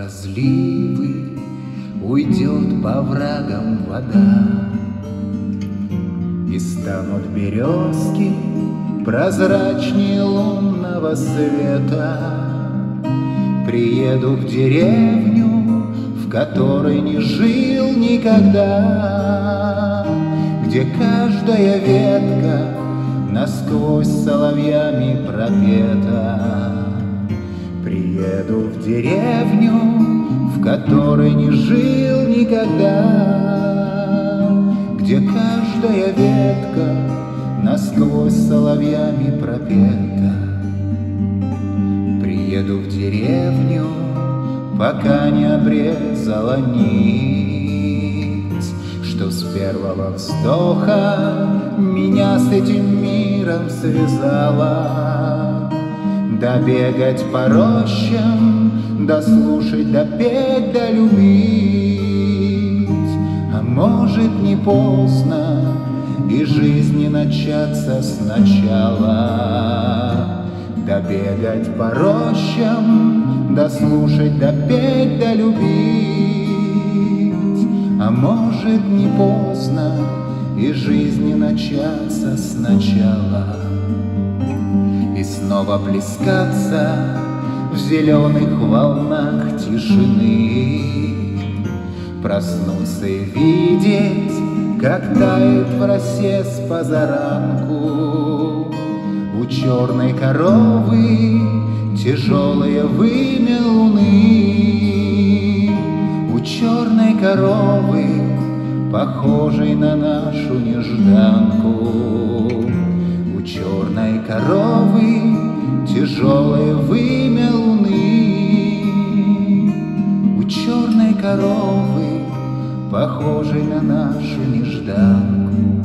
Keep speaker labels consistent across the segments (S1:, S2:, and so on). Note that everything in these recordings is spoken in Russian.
S1: разливы уйдет по врагам вода, и станут березки прозрачнее лунного света. Приеду в деревню, в которой не жил никогда, где каждая ветка насквозь соловьями пропета. Приеду в деревню, в которой не жил никогда, где каждая ветка насквозь соловьями пропета. Приеду в деревню, пока не обрезала нить, что с первого вздоха меня с этим миром связала. Да бегать по рощам, да слушать, да петь, да любить, а может не поздно и жизни начаться сначала. Да бегать по рощам, да слушать, да петь, да любить, а может не поздно и жизни начаться сначала. И снова плескаться в зеленых волнах тишины, проснуться и видеть, как тает в росе с позаранку у черной коровы тяжелое вымя луны, у черной коровы, похожей на нашу нежданку. У черной коровы тяжелое вымя луны, у черной коровы, похожей на нашу нежданку.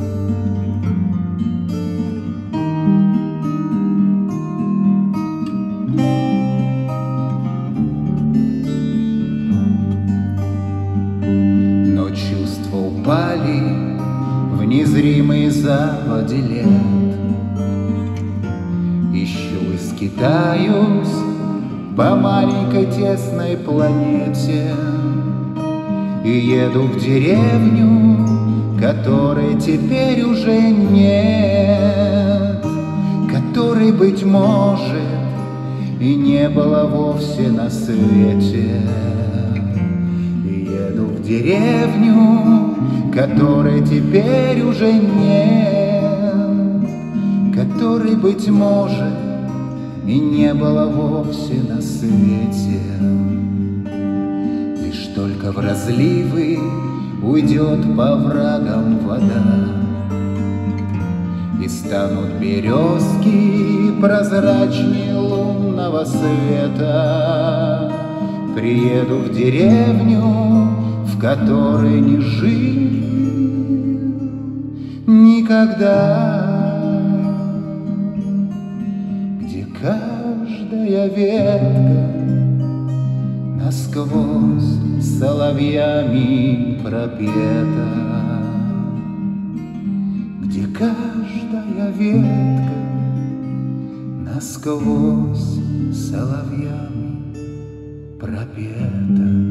S1: Но чувства упали в незримые заводи лет. Ищу и скитаюсь по маленькой тесной планете и еду в деревню, которой теперь уже нет, которой, быть может, и не было вовсе на свете. И еду в деревню, которой теперь уже нет, которой, быть может, и не было вовсе на свете. Лишь только в разливы уйдет по врагам вода, и станут березки прозрачнее лунного света. Приеду в деревню, в которой не жил никогда, где каждая ветка насквозь соловьями пропета, где каждая ветка насквозь соловьями пропета.